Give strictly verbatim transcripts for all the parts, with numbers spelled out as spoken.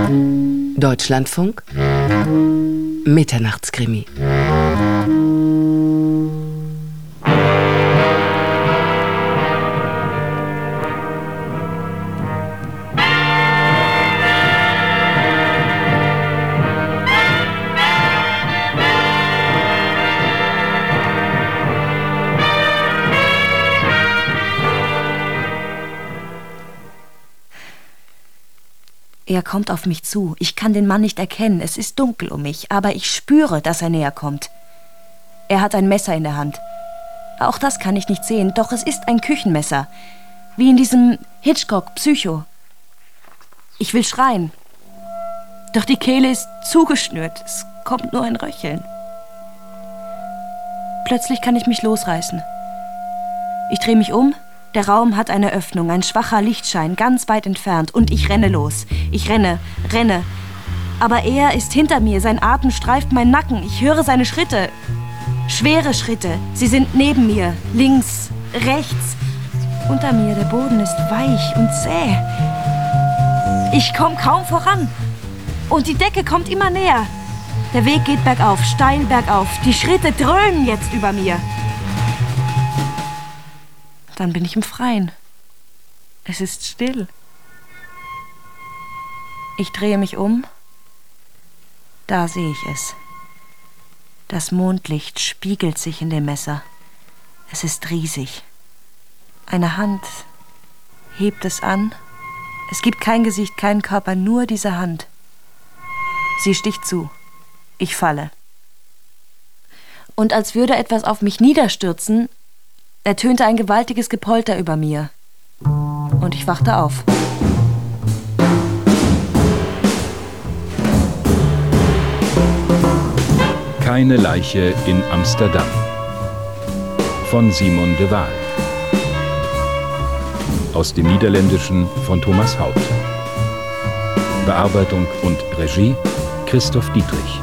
Deutschlandfunk Mitternachtskrimi. Er kommt auf mich zu. Ich kann den Mann nicht erkennen. Es ist dunkel um mich, aber ich spüre, dass er näher kommt. Er hat ein Messer in der Hand. Auch das kann ich nicht sehen, doch es ist ein Küchenmesser. Wie in diesem Hitchcock Psycho. Ich will schreien. Doch die Kehle ist zugeschnürt. Es kommt nur ein Röcheln. Plötzlich kann ich mich losreißen. Ich drehe mich um. Der Raum hat eine Öffnung, ein schwacher Lichtschein, ganz weit entfernt. Und ich renne los. Ich renne, renne. Aber er ist hinter mir, sein Atem streift meinen Nacken. Ich höre seine Schritte. Schwere Schritte. Sie sind neben mir, links, rechts. Unter mir, der Boden ist weich und zäh. Ich komme kaum voran. Und die Decke kommt immer näher. Der Weg geht bergauf, steil bergauf. Die Schritte dröhnen jetzt über mir. Dann bin ich im Freien. Es ist still. Ich drehe mich um. Da sehe ich es. Das Mondlicht spiegelt sich in dem Messer. Es ist riesig. Eine Hand hebt es an. Es gibt kein Gesicht, keinen Körper, nur diese Hand. Sie sticht zu. Ich falle. Und als würde etwas auf mich niederstürzen, ertönte ein gewaltiges Gepolter über mir. Und ich wachte auf. Keine Leiche in Amsterdam von Simon de Waal. Aus dem Niederländischen von Thomas Haut. Bearbeitung und Regie Christoph Dietrich.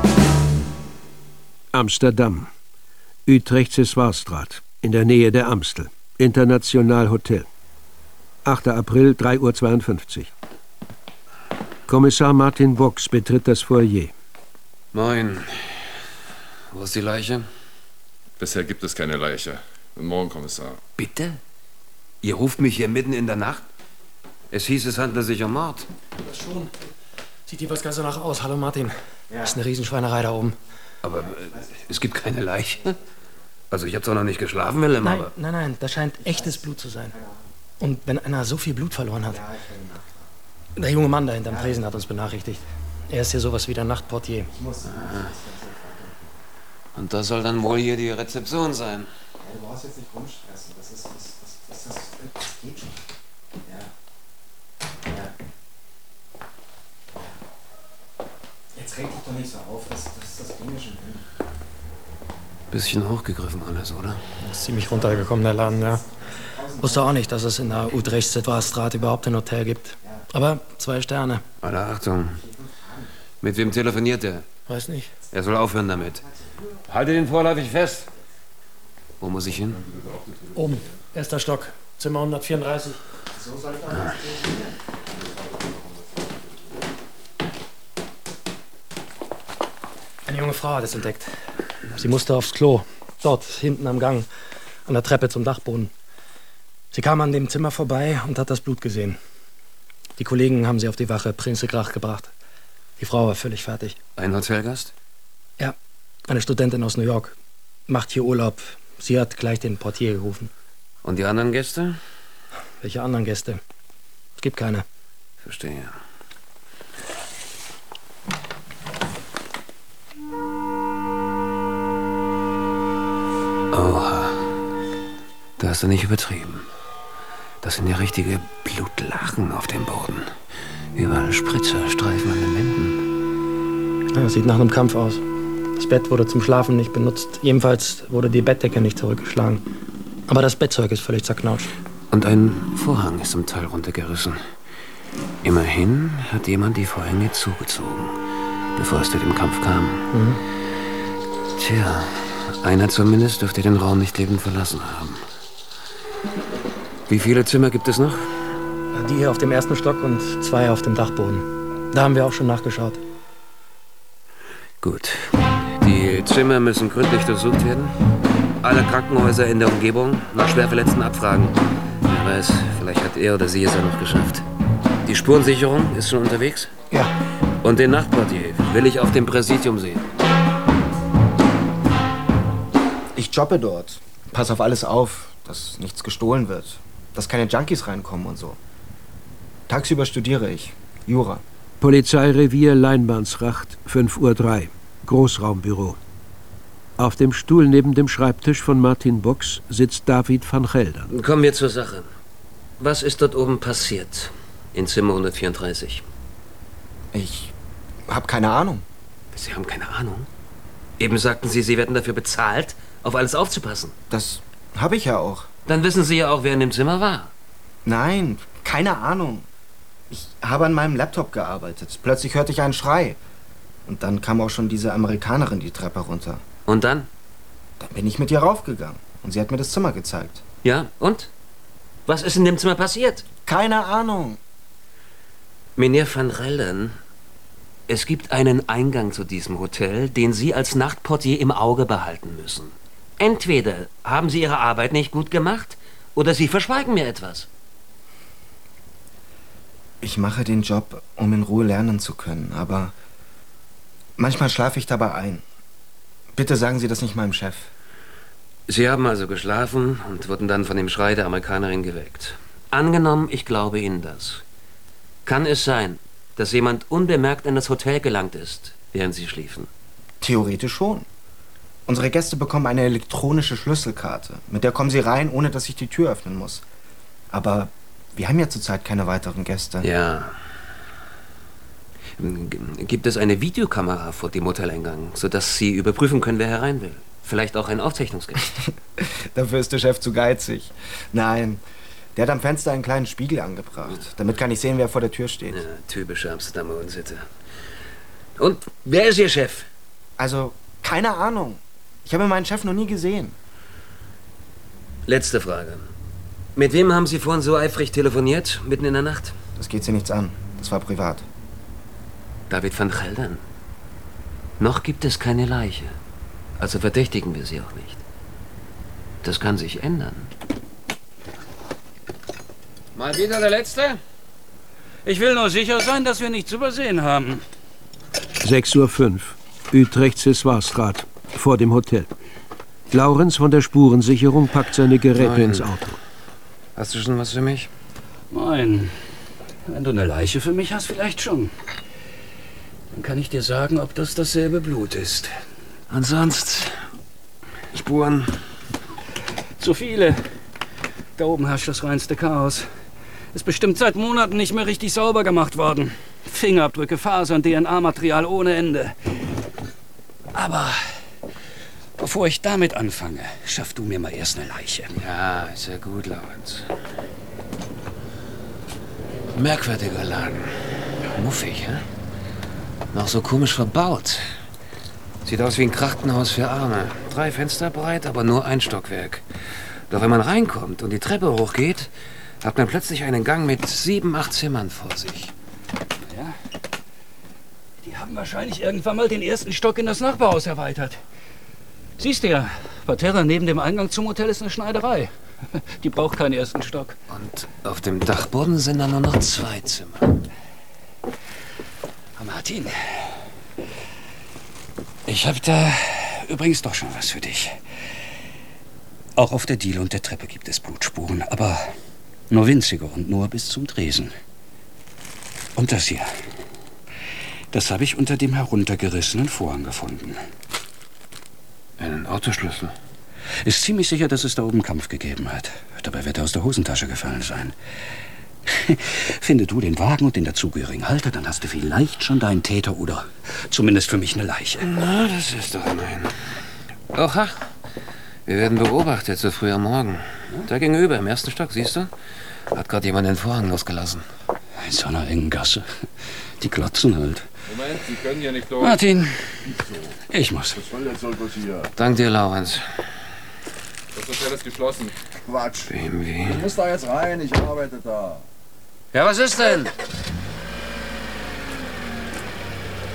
Amsterdam. Utrechtse Zwaarstraat. In der Nähe der Amstel. International Hotel. achter April, drei Uhr zweiundfünfzig. Kommissar Martin Box betritt das Foyer. Moin. Wo ist die Leiche? Bisher gibt es keine Leiche. Guten Morgen, Kommissar. Bitte? Ihr ruft mich hier mitten in der Nacht? Es hieß, es handle sich um Mord. Das schon. Sieht jeweils ganz danach aus. Hallo, Martin. Ja. Ist eine Riesenschweinerei da oben. Aber äh, es gibt keine Leiche? Also ich habe zwar noch nicht geschlafen, Willem, nein, aber... Nein, nein, das scheint echtes Blut zu sein. Und wenn einer so viel Blut verloren hat... Der junge Mann da hinterm Tresen hat uns benachrichtigt. Er ist hier sowas wie der Nachtportier. Aha. Und das soll dann wohl hier die Rezeption sein. Ja, du brauchst jetzt nicht rumstressen. Das ist... Das, das, das, das, das geht schon. Ja. Ja. Jetzt reg dich doch nicht so auf. Das, das, das ging ja schon hin. Bisschen hochgegriffen alles, oder? Das ist ziemlich runtergekommen, der Laden, ja. Wusste auch nicht, dass es in der Utrechtse Zwaarstraat überhaupt ein Hotel gibt. Aber zwei Sterne. Alle Achtung. Mit wem telefoniert er? Weiß nicht. Er soll aufhören damit. Halte den vorläufig fest. Wo muss ich hin? Oben. Erster Stock. Zimmer hundertvierunddreißig. So soll ich auch ah. Eine junge Frau hat es entdeckt. Sie musste aufs Klo. Dort, hinten am Gang. An der Treppe zum Dachboden. Sie kam an dem Zimmer vorbei und hat das Blut gesehen. Die Kollegen haben sie auf die Wache Prinsengracht gebracht. Die Frau war völlig fertig. Ein Hotelgast? Ja, eine Studentin aus New York. Macht hier Urlaub. Sie hat gleich den Portier gerufen. Und die anderen Gäste? Welche anderen Gäste? Es gibt keine. Verstehe. Oha. Da hast du nicht übertrieben. Das sind ja richtige Blutlachen auf dem Boden. Überall Spritzerstreifen an den Wänden. Ja, das sieht nach einem Kampf aus. Das Bett wurde zum Schlafen nicht benutzt. Jedenfalls wurde die Bettdecke nicht zurückgeschlagen. Aber das Bettzeug ist völlig zerknautscht. Und ein Vorhang ist zum Teil runtergerissen. Immerhin hat jemand die Vorhänge zugezogen, bevor es zu dem Kampf kam. Mhm. Tja, einer zumindest dürfte den Raum nicht lebend verlassen haben. Wie viele Zimmer gibt es noch? Die hier auf dem ersten Stock und zwei auf dem Dachboden. Da haben wir auch schon nachgeschaut. Gut. Die Zimmer müssen gründlich durchsucht werden. Alle Krankenhäuser in der Umgebung nach Schwerverletzten abfragen. Wer weiß, vielleicht hat er oder sie es ja noch geschafft. Die Spurensicherung ist schon unterwegs? Ja. Und den Nachtportier will ich auf dem Präsidium sehen. Ich jobbe dort. Pass auf alles auf, dass nichts gestohlen wird. Dass keine Junkies reinkommen und so. Tagsüber studiere ich. Jura. Polizeirevier Leinbarnsracht, fünf Uhr drei. Großraumbüro. Auf dem Stuhl neben dem Schreibtisch von Martin Box sitzt David van Geldern. Kommen wir zur Sache. Was ist dort oben passiert? In Zimmer hundertvierunddreißig. Ich habe keine Ahnung. Sie haben keine Ahnung? Eben sagten Sie, Sie werden dafür bezahlt, auf alles aufzupassen. Das habe ich ja auch. Dann wissen Sie ja auch, wer in dem Zimmer war. Nein, keine Ahnung. Ich habe an meinem Laptop gearbeitet. Plötzlich hörte ich einen Schrei. Und dann kam auch schon diese Amerikanerin die Treppe runter. Und dann? Dann bin ich mit ihr raufgegangen. Und sie hat mir das Zimmer gezeigt. Ja, und? Was ist in dem Zimmer passiert? Keine Ahnung. Meneer van Geldern, es gibt einen Eingang zu diesem Hotel, den Sie als Nachtportier im Auge behalten müssen. Entweder haben Sie Ihre Arbeit nicht gut gemacht, oder Sie verschweigen mir etwas. Ich mache den Job, um in Ruhe lernen zu können, aber manchmal schlafe ich dabei ein. Bitte sagen Sie das nicht meinem Chef. Sie haben also geschlafen und wurden dann von dem Schrei der Amerikanerin geweckt. Angenommen, ich glaube Ihnen das. Kann es sein, dass jemand unbemerkt in das Hotel gelangt ist, während Sie schliefen? Theoretisch schon. Unsere Gäste bekommen eine elektronische Schlüsselkarte. Mit der kommen sie rein, ohne dass ich die Tür öffnen muss. Aber wir haben ja zurzeit keine weiteren Gäste. Ja. Gibt es eine Videokamera vor dem Hoteleingang, sodass Sie überprüfen können, wer herein will? Vielleicht auch ein Aufzeichnungsgerät? Dafür ist der Chef zu geizig. Nein, der hat am Fenster einen kleinen Spiegel angebracht. Damit kann ich sehen, wer vor der Tür steht. Ja, typische Amsterdamer Unsitte. Und wer ist Ihr Chef? Also, keine Ahnung. Ich habe meinen Chef noch nie gesehen. Letzte Frage. Mit wem haben Sie vorhin so eifrig telefoniert, mitten in der Nacht? Das geht Sie nichts an. Das war privat. David van Geldern. Noch gibt es keine Leiche. Also verdächtigen wir Sie auch nicht. Das kann sich ändern. Mal wieder der Letzte? Ich will nur sicher sein, dass wir nichts übersehen haben. sechs Uhr fünf. Utrecht-Sessoirstraat, vor dem Hotel. Laurenz von der Spurensicherung packt seine Geräte Nein. ins Auto. Hast du schon was für mich? Nein. Wenn du eine Leiche für mich hast, vielleicht schon. Dann kann ich dir sagen, ob das dasselbe Blut ist. Ansonsten Spuren. Zu viele. Da oben herrscht das reinste Chaos. Ist bestimmt seit Monaten nicht mehr richtig sauber gemacht worden. Fingerabdrücke, Fasern, D N A-Material ohne Ende. Aber bevor ich damit anfange, schaff du mir mal erst eine Leiche. Ja, ist ja gut, Laurenz. Merkwürdiger Laden. Muffig, hä? Noch so komisch verbaut. Sieht aus wie ein Krankenhaus für Arme. Drei Fenster breit, aber nur ein Stockwerk. Doch wenn man reinkommt und die Treppe hochgeht, hat man plötzlich einen Gang mit sieben, acht Zimmern vor sich. Ja. Die haben wahrscheinlich irgendwann mal den ersten Stock in das Nachbarhaus erweitert. Siehst du ja, Parterre neben dem Eingang zum Hotel ist eine Schneiderei. Die braucht keinen ersten Stock. Und auf dem Dachboden sind dann nur noch zwei Zimmer. Martin, ich habe da übrigens doch schon was für dich. Auch auf der Diele und der Treppe gibt es Blutspuren, aber nur winzige und nur bis zum Tresen. Und das hier, das habe ich unter dem heruntergerissenen Vorhang gefunden. Einen Autoschlüssel? Ist ziemlich sicher, dass es da oben Kampf gegeben hat. Dabei wird er aus der Hosentasche gefallen sein. Finde du den Wagen und den dazugehörigen Halter, dann hast du vielleicht schon deinen Täter oder zumindest für mich eine Leiche. Na, das ist doch immerhin. Oha, wir werden beobachtet so früh am Morgen. Da gegenüber, im ersten Stock, siehst du? Hat gerade jemand den Vorhang losgelassen. In so einer engen Gasse. Die glotzen halt. Moment, Sie können hier nicht durch. Martin, ich muss. Was soll jetzt Olbers hier? Dank dir, Laurenz. Das Hotel ist geschlossen. Quatsch. B M W. Du musst da jetzt rein, ich arbeite da. Ja, was ist denn?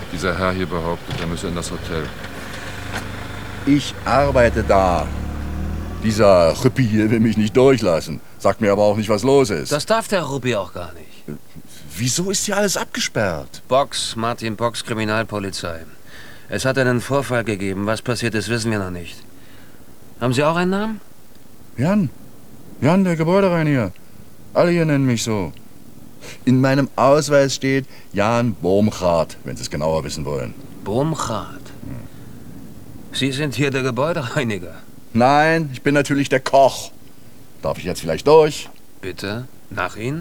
Dieser Herr hier behauptet, er müsse in das Hotel. Ich arbeite da. Dieser Rüppi hier will mich nicht durchlassen. Sagt mir aber auch nicht, was los ist. Das darf der Ruppi auch gar nicht. Wieso ist hier alles abgesperrt? Box, Martin Box, Kriminalpolizei. Es hat einen Vorfall gegeben. Was passiert ist, wissen wir noch nicht. Haben Sie auch einen Namen? Jan. Jan, der Gebäudereiniger. Alle hier nennen mich so. In meinem Ausweis steht Jan Bohmrath, wenn Sie es genauer wissen wollen. Bohmrath? Hm. Sie sind hier der Gebäudereiniger? Nein, ich bin natürlich der Koch. Darf ich jetzt vielleicht durch? Bitte, nach Ihnen.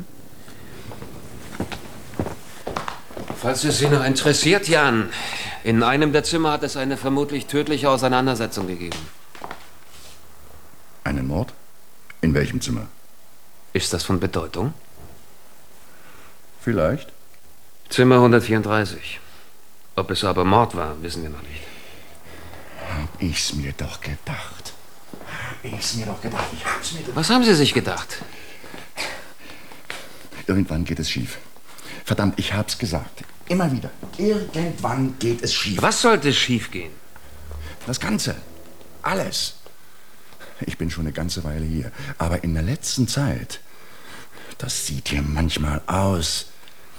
Falls es Sie noch interessiert, Jan, in einem der Zimmer hat es eine vermutlich tödliche Auseinandersetzung gegeben. Einen Mord? In welchem Zimmer? Ist das von Bedeutung? Vielleicht. Zimmer hundertvierunddreißig. Ob es aber Mord war, wissen wir noch nicht. Hab ich's mir doch gedacht. Hab ich's mir doch gedacht. Ich hab's mir Was haben Sie sich gedacht? Irgendwann geht es schief. Verdammt, ich hab's gesagt. Immer wieder. Irgendwann geht es schief. Was sollte schief gehen? Das Ganze. Alles. Ich bin schon eine ganze Weile hier. Aber in der letzten Zeit, das sieht hier manchmal aus.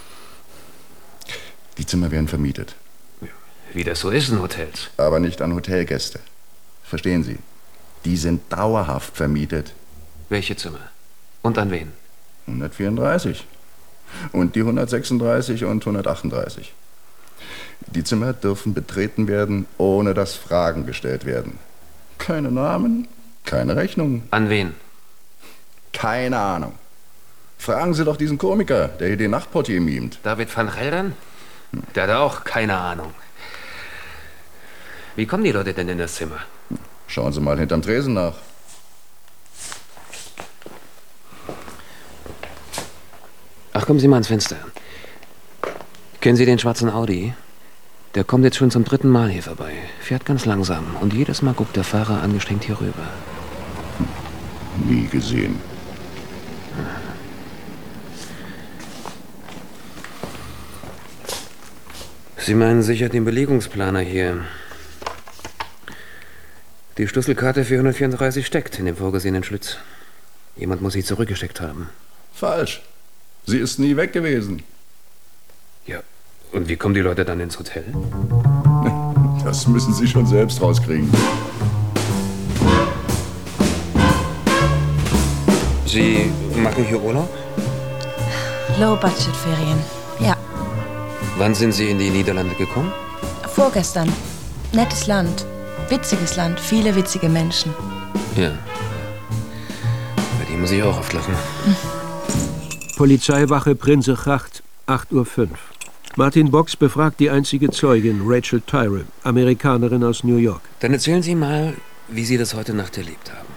Die Zimmer werden vermietet. Wie das so ist in Hotels. Aber nicht an Hotelgäste. Verstehen Sie? Die sind dauerhaft vermietet. Welche Zimmer? Und an wen? hundertvierunddreißig. Und die hundertsechsunddreißig und hundertachtunddreißig. Die Zimmer dürfen betreten werden, ohne dass Fragen gestellt werden. Keine Namen, keine Rechnung. An wen? Keine Ahnung. Fragen Sie doch diesen Komiker, der hier den Nachtportier mimt. David van Geldern? Der hat auch keine Ahnung. Wie kommen die Leute denn in das Zimmer? Schauen Sie mal hinterm Tresen nach. Ach, kommen Sie mal ans Fenster. Kennen Sie den schwarzen Audi? Der kommt jetzt schon zum dritten Mal hier vorbei. Fährt ganz langsam. Und jedes Mal guckt der Fahrer angestrengt hier rüber. Nie gesehen. Sie meinen sicher den Belegungsplaner hier. Die Schlüsselkarte für hundertvierunddreißig steckt in dem vorgesehenen Schlitz. Jemand muss sie zurückgesteckt haben. Falsch. Sie ist nie weg gewesen. Ja, und wie kommen die Leute dann ins Hotel? Das müssen Sie schon selbst rauskriegen. Sie machen hier Urlaub? Low-Budget-Ferien, ja. Wann sind Sie in die Niederlande gekommen? Vorgestern. Nettes Land. Witziges Land. Viele witzige Menschen. Ja. Bei die muss ich auch oft lachen. Polizeiwache Prinsegracht, acht Uhr fünf. Martin Box befragt die einzige Zeugin, Rachel Tyrrell, Amerikanerin aus New York. Dann erzählen Sie mal, wie Sie das heute Nacht erlebt haben.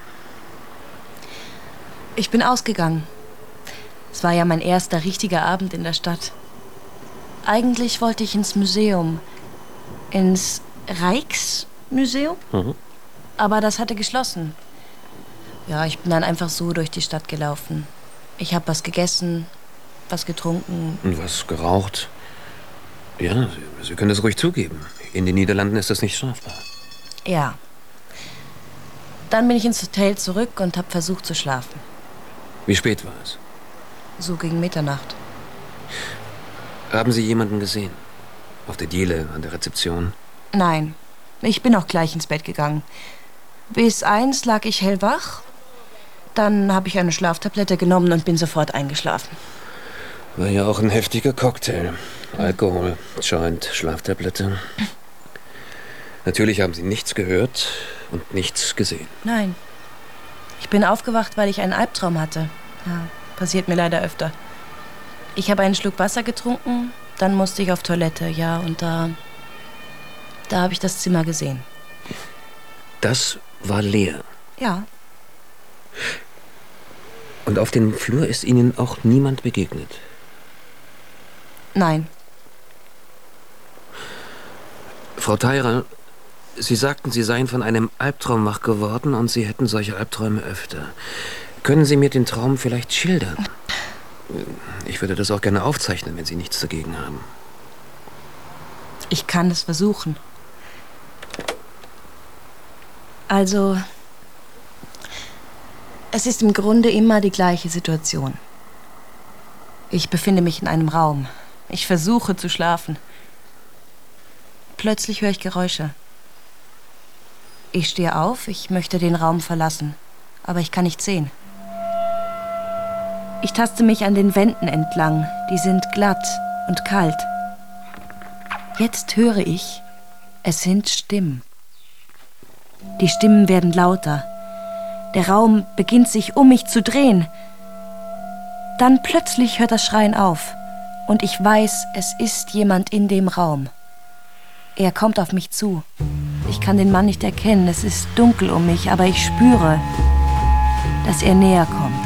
Ich bin ausgegangen. Es war ja mein erster richtiger Abend in der Stadt. Eigentlich wollte ich ins Museum. Ins Rijksmuseum? Mhm. Aber das hatte geschlossen. Ja, ich bin dann einfach so durch die Stadt gelaufen. Ich habe was gegessen, was getrunken. Und was geraucht? Ja, Sie, Sie können das ruhig zugeben. In den Niederlanden ist das nicht strafbar. Ja. Dann bin ich ins Hotel zurück und habe versucht zu schlafen. Wie spät war es? So gegen Mitternacht. Haben Sie jemanden gesehen? Auf der Diele, an der Rezeption? Nein, ich bin auch gleich ins Bett gegangen. Bis eins lag ich hellwach. Dann habe ich eine Schlaftablette genommen und bin sofort eingeschlafen. War ja auch ein heftiger Cocktail. Alkohol, Joint, Schlaftablette. Natürlich haben Sie nichts gehört und nichts gesehen. Nein. Ich bin aufgewacht, weil ich einen Albtraum hatte. Ja, passiert mir leider öfter. Ich habe einen Schluck Wasser getrunken, dann musste ich auf Toilette, ja, und da... Da habe ich das Zimmer gesehen. Das war leer? Ja. Und auf dem Flur ist Ihnen auch niemand begegnet? Nein. Frau Tyrrell, Sie sagten, Sie seien von einem Albtraum wach geworden und Sie hätten solche Albträume öfter. Können Sie mir den Traum vielleicht schildern? Ich würde das auch gerne aufzeichnen, wenn Sie nichts dagegen haben. Ich kann es versuchen. Also, es ist im Grunde immer die gleiche Situation. Ich befinde mich in einem Raum. Ich versuche zu schlafen. Plötzlich höre ich Geräusche. Ich stehe auf, ich möchte den Raum verlassen, aber ich kann nichts sehen. Ich taste mich an den Wänden entlang, die sind glatt und kalt. Jetzt höre ich, es sind Stimmen. Die Stimmen werden lauter. Der Raum beginnt sich um mich zu drehen. Dann plötzlich hört das Schreien auf und ich weiß, es ist jemand in dem Raum. Er kommt auf mich zu. Ich kann den Mann nicht erkennen, es ist dunkel um mich, aber ich spüre, dass er näher kommt.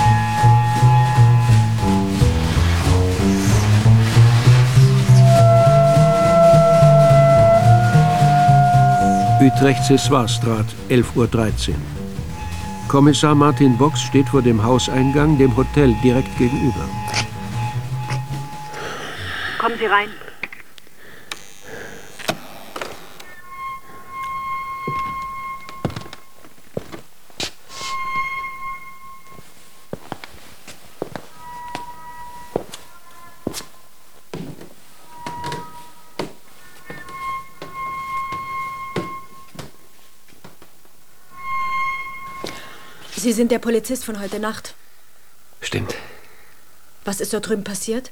Utrechtse Svarstraat, elf Uhr dreizehn. Kommissar Martin Box steht vor dem Hauseingang, dem Hotel direkt gegenüber. Kommen Sie rein. Sie sind der Polizist von heute Nacht. Stimmt. Was ist dort drüben passiert?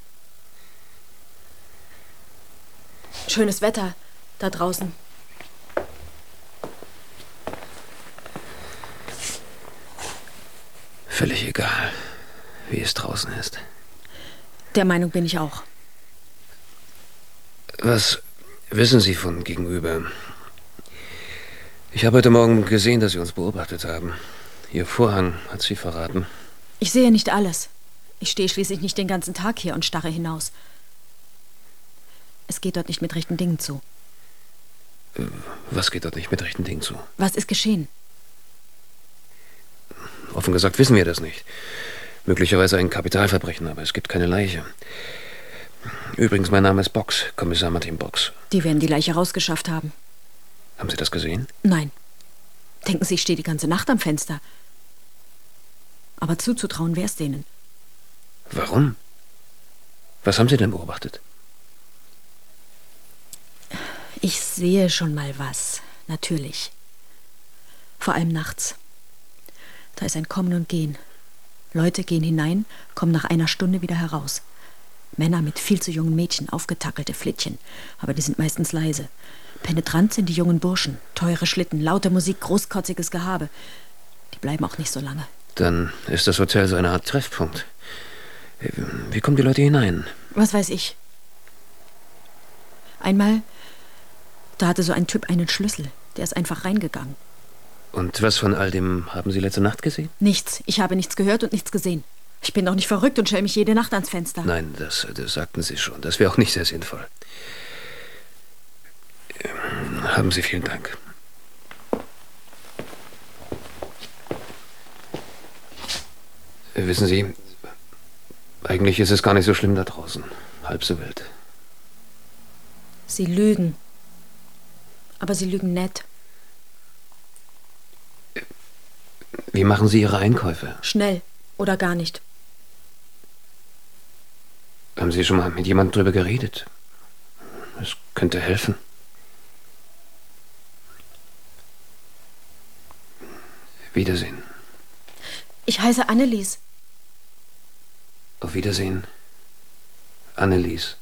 Schönes Wetter da draußen. Völlig egal, wie es draußen ist. Der Meinung bin ich auch. Was wissen Sie von gegenüber? Ich habe heute Morgen gesehen, dass Sie uns beobachtet haben. Ihr Vorhang hat Sie verraten. Ich sehe nicht alles. Ich stehe schließlich nicht den ganzen Tag hier und starre hinaus. Es geht dort nicht mit rechten Dingen zu. Was geht dort nicht mit rechten Dingen zu? Was ist geschehen? Offen gesagt wissen wir das nicht. Möglicherweise ein Kapitalverbrechen, aber es gibt keine Leiche. Übrigens, mein Name ist Box, Kommissar Martin Box. Die werden die Leiche rausgeschafft haben. Haben Sie das gesehen? Nein. Denken Sie, ich stehe die ganze Nacht am Fenster. Aber zuzutrauen wäre es denen. Warum? Was haben Sie denn beobachtet? Ich sehe schon mal was, natürlich. Vor allem nachts. Da ist ein Kommen und Gehen. Leute gehen hinein, kommen nach einer Stunde wieder heraus. Männer mit viel zu jungen Mädchen, aufgetackelte Flittchen. Aber die sind meistens leise. Penetrant sind die jungen Burschen. Teure Schlitten, laute Musik, großkotziges Gehabe. Die bleiben auch nicht so lange. Dann ist das Hotel so eine Art Treffpunkt. Wie kommen die Leute hinein? Was weiß ich. Einmal, da hatte so ein Typ einen Schlüssel. Der ist einfach reingegangen. Und was von all dem haben Sie letzte Nacht gesehen? Nichts. Ich habe nichts gehört und nichts gesehen. Ich bin doch nicht verrückt und stelle mich jede Nacht ans Fenster. Nein, das, das sagten Sie schon. Das wäre auch nicht sehr sinnvoll. Haben Sie vielen Dank. Wissen Sie, eigentlich ist es gar nicht so schlimm da draußen. Halb so wild. Sie lügen. Aber Sie lügen nett. Wie machen Sie Ihre Einkäufe? Schnell oder gar nicht. Haben Sie schon mal mit jemandem drüber geredet? Es könnte helfen. Wiedersehen. Ich heiße Annelies. Auf Wiedersehen, Annelies.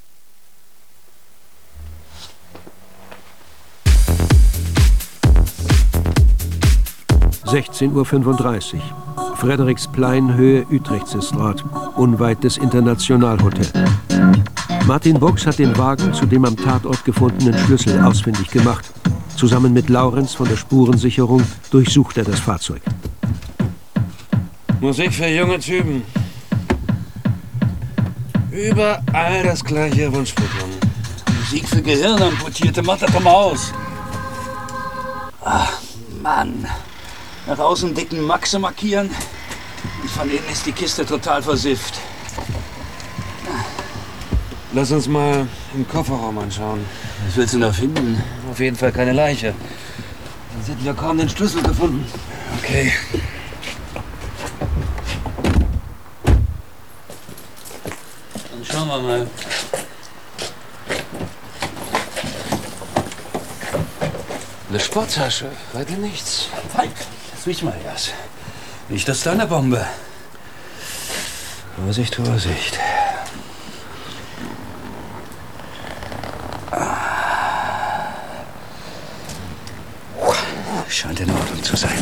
sechzehn Uhr fünfunddreißig. Frederiksplein, Höhe Utrechtse Straat, unweit des Internationalhotels. Martin Box hat den Wagen zu dem am Tatort gefundenen Schlüssel ausfindig gemacht. Zusammen mit Laurenz von der Spurensicherung durchsucht er das Fahrzeug. Musik für junge Typen. Überall das gleiche Wunschprogramm. Musik für Gehirnamputierte, mach das doch mal aus. Ach, Mann. Nach außen dicken Maxe markieren und von innen ist die Kiste total versifft. Lass uns mal im Kofferraum anschauen. Was willst du da finden? Auf jeden Fall keine Leiche. Sonst hätten wir kaum den Schlüssel gefunden. Okay. Dann schauen wir mal. Eine Sporttasche, weiter nichts. Feig, das riecht mal erst. Nicht das deine Bombe. Vorsicht, Vorsicht. Scheint in Ordnung zu sein.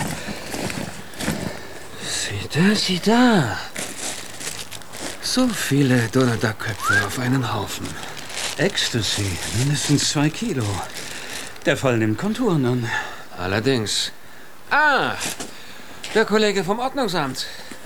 Sieh da, sieh da. So viele Donnerdackköpfe auf einen Haufen. Ecstasy, mindestens zwei Kilo. Der Fall nimmt Konturen an. Allerdings. Ah, der Kollege vom Ordnungsamt.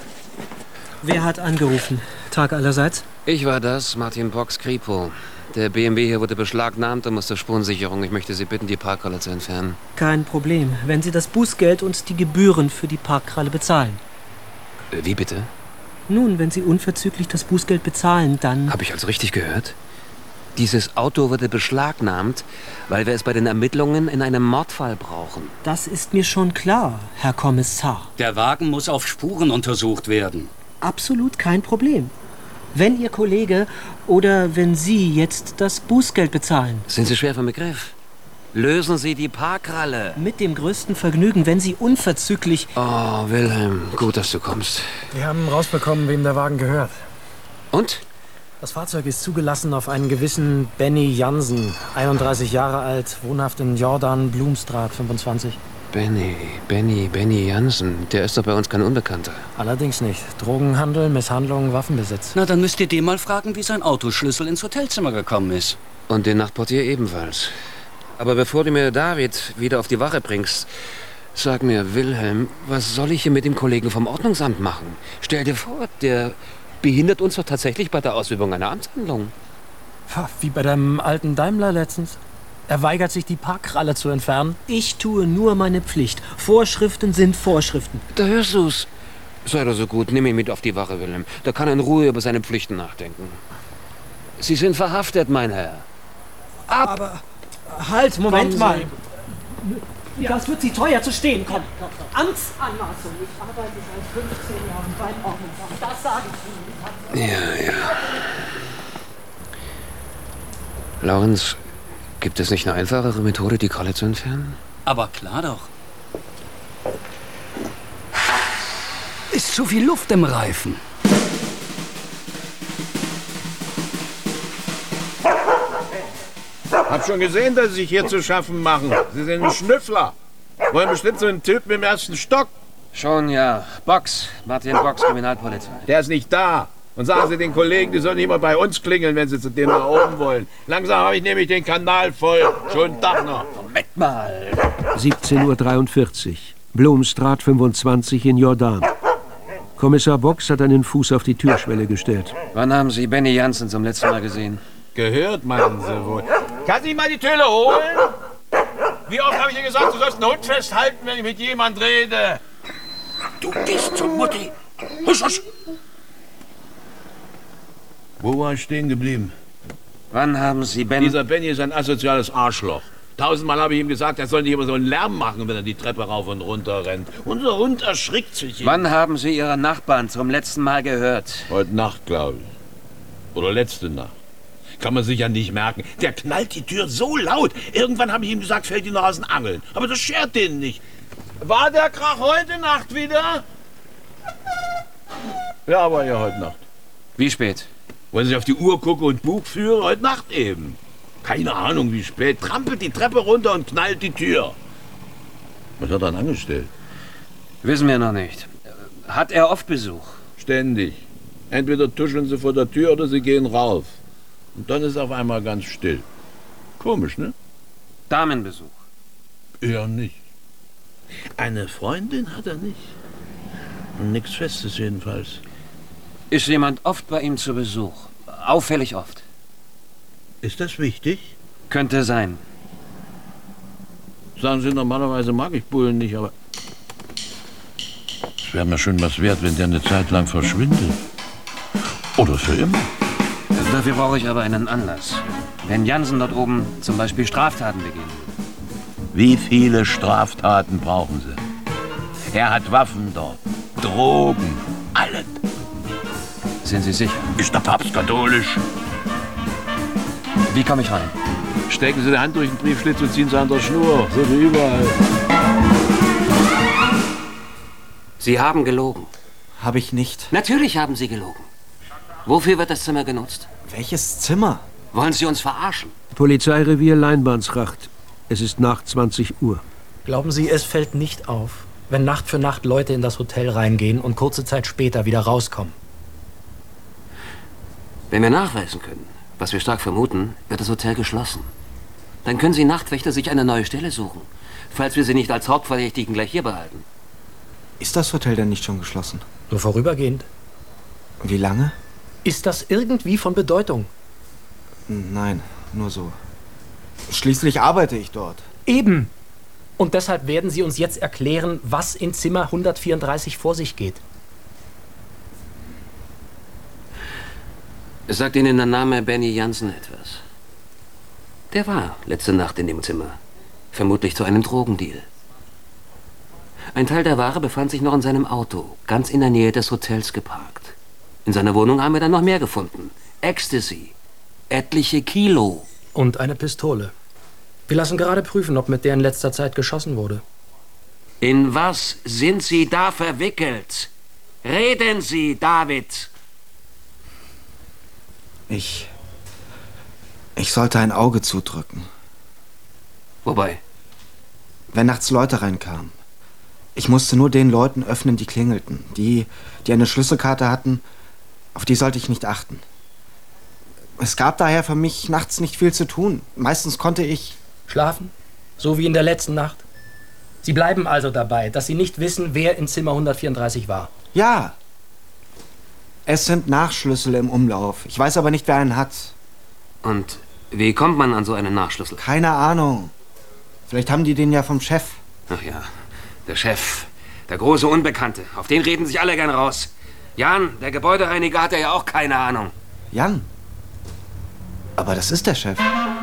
Wer hat angerufen? Tag allerseits? Ich war das, Martin Box, Kripo. Der B M W hier wurde beschlagnahmt und muss zur Spurensicherung. Ich möchte Sie bitten, die Parkkralle zu entfernen. Kein Problem, wenn Sie das Bußgeld und die Gebühren für die Parkkralle bezahlen. Wie bitte? Nun, wenn Sie unverzüglich das Bußgeld bezahlen, dann... Habe ich also richtig gehört? Dieses Auto wurde beschlagnahmt, weil wir es bei den Ermittlungen in einem Mordfall brauchen. Das ist mir schon klar, Herr Kommissar. Der Wagen muss auf Spuren untersucht werden. Absolut kein Problem. Wenn Ihr Kollege oder wenn Sie jetzt das Bußgeld bezahlen. Sind Sie schwer vom Begriff? Lösen Sie die Parkkralle. Mit dem größten Vergnügen, wenn Sie unverzüglich... Oh, Wilhelm, gut, dass du kommst. Wir haben rausbekommen, wem der Wagen gehört. Und? Das Fahrzeug ist zugelassen auf einen gewissen Benny Jansen, einunddreißig Jahre alt, wohnhaft in Jordan, Blumstraat, fünfundzwanzig. Benny, Benny, Benny Jansen, der ist doch bei uns kein Unbekannter. Allerdings nicht. Drogenhandel, Misshandlung, Waffenbesitz. Na, dann müsst ihr den mal fragen, wie sein Autoschlüssel ins Hotelzimmer gekommen ist. Und den Nachtportier ebenfalls. Aber bevor du mir David wieder auf die Wache bringst, sag mir, Wilhelm, was soll ich hier mit dem Kollegen vom Ordnungsamt machen? Stell dir vor, der behindert uns doch tatsächlich bei der Ausübung einer Amtshandlung. Wie bei deinem alten Daimler letztens. Er weigert sich, die Parkkralle zu entfernen. Ich tue nur meine Pflicht. Vorschriften sind Vorschriften. Da hörst du's. Sei doch so gut, nimm ihn mit auf die Wache, Wilhelm. Da kann er in Ruhe über seine Pflichten nachdenken. Sie sind verhaftet, mein Herr. Ab! Aber halt, Moment mal. Das wird Sie teuer zu stehen kommen. Amtsanmaßung. Ich arbeite seit fünfzehn Jahren beim Ordnungsamt. Das sage ich Ihnen. Ja, ja. Lorenz, gibt es nicht eine einfachere Methode, die Kralle zu entfernen? Aber klar doch. Ist zu viel Luft im Reifen. Hab schon gesehen, dass Sie sich hier zu schaffen machen. Sie sind ein Schnüffler. Wollen bestimmt so einen Typen im ersten Stock. Schon, ja. Box. Martin Box, Kriminalpolizei. Der ist nicht da. Und sagen Sie den Kollegen, die sollen nicht mal bei uns klingeln, wenn sie zu dem nach oben wollen. Langsam habe ich nämlich den Kanal voll. Schönen Tag noch. Moment mal. siebzehn Uhr dreiundvierzig. Blumstraat fünfundzwanzig in Jordan. Kommissar Box hat einen Fuß auf die Türschwelle gestellt. Wann haben Sie Benny Jansen zum letzten Mal gesehen? Gehört, meinen Sie wohl. Kann ich mal die Töle holen? Wie oft habe ich dir gesagt, du sollst einen Hund festhalten, wenn ich mit jemand rede? Du gehst zur Mutti. Husch, husch. Wo war ich stehen geblieben? Wann haben Sie Benny... Dieser Benny ist ein asoziales Arschloch. Tausendmal habe ich ihm gesagt, er soll nicht immer so einen Lärm machen, wenn er die Treppe rauf und runter rennt. Unser Hund erschrickt sich. Wann haben Sie Ihre Nachbarn zum letzten Mal gehört? Heute Nacht, glaube ich. Oder letzte Nacht. Kann man sich ja nicht merken. Der knallt die Tür so laut. Irgendwann habe ich ihm gesagt, fällt ihn noch aus den Angeln. Aber das schert den nicht. War der Krach heute Nacht wieder? Ja, war ja heute Nacht. Wie spät? Wollen Sie auf die Uhr gucken und Buch führen? Heute Nacht eben. Keine Ahnung, wie spät. Trampelt die Treppe runter und knallt die Tür. Was hat er dann angestellt? Wissen wir noch nicht. Hat er oft Besuch? Ständig. Entweder tuscheln sie vor der Tür oder sie gehen rauf. Und dann ist auf einmal ganz still. Komisch, ne? Damenbesuch? Eher nicht. Eine Freundin hat er nicht. Und nichts Festes jedenfalls. Ist jemand oft bei ihm zu Besuch? Auffällig oft? Ist das wichtig? Könnte sein. Sagen Sie, normalerweise mag ich Bullen nicht, aber... Es wäre mir schon was wert, wenn der eine Zeit lang verschwindet. Oder für immer. Dafür brauche ich aber einen Anlass. Wenn Jansen dort oben zum Beispiel Straftaten begeht. Wie viele Straftaten brauchen Sie? Er hat Waffen dort, Drogen, alles. Sind Sie sicher? Ist der Papst katholisch? Wie komme ich rein? Stecken Sie die Hand durch den Briefschlitz und ziehen Sie an der Schnur, so wie überall. Sie haben gelogen. Habe ich nicht. Natürlich haben Sie gelogen. Wofür wird das Zimmer genutzt? Welches Zimmer? Wollen Sie uns verarschen? Polizeirevier Leinbahnsracht. Es ist nach zwanzig Uhr. Glauben Sie, es fällt nicht auf, wenn Nacht für Nacht Leute in das Hotel reingehen und kurze Zeit später wieder rauskommen? Wenn wir nachweisen können, was wir stark vermuten, wird das Hotel geschlossen. Dann können Sie Nachtwächter sich eine neue Stelle suchen, falls wir sie nicht als Hauptverdächtigen gleich hier behalten. Ist das Hotel denn nicht schon geschlossen? Nur vorübergehend. Wie lange? Ist das irgendwie von Bedeutung? Nein, nur so. Schließlich arbeite ich dort. Eben. Und deshalb werden Sie uns jetzt erklären, was in Zimmer hundertvierunddreißig vor sich geht. Sagt Ihnen der Name Benny Jansen etwas? Der war letzte Nacht in dem Zimmer. Vermutlich zu einem Drogendeal. Ein Teil der Ware befand sich noch in seinem Auto, ganz in der Nähe des Hotels geparkt. In seiner Wohnung haben wir dann noch mehr gefunden. Ecstasy. Etliche Kilo. Und eine Pistole. Wir lassen gerade prüfen, ob mit der in letzter Zeit geschossen wurde. In was sind Sie da verwickelt? Reden Sie, David! Ich... Ich sollte ein Auge zudrücken. Wobei? Wenn nachts Leute reinkamen. Ich musste nur den Leuten öffnen, die klingelten. Die, die eine Schlüsselkarte hatten, auf die sollte ich nicht achten. Es gab daher für mich nachts nicht viel zu tun. Meistens konnte ich... Schlafen? So wie in der letzten Nacht? Sie bleiben also dabei, dass Sie nicht wissen, wer in Zimmer hundertvierunddreißig war? Ja. Es sind Nachschlüssel im Umlauf. Ich weiß aber nicht, wer einen hat. Und wie kommt man an so einen Nachschlüssel? Keine Ahnung. Vielleicht haben die den ja vom Chef. Ach ja, der Chef. Der große Unbekannte. Auf den reden sich alle gern raus. Jan, der Gebäudereiniger, hat ja auch keine Ahnung. Jan? Aber das ist der Chef.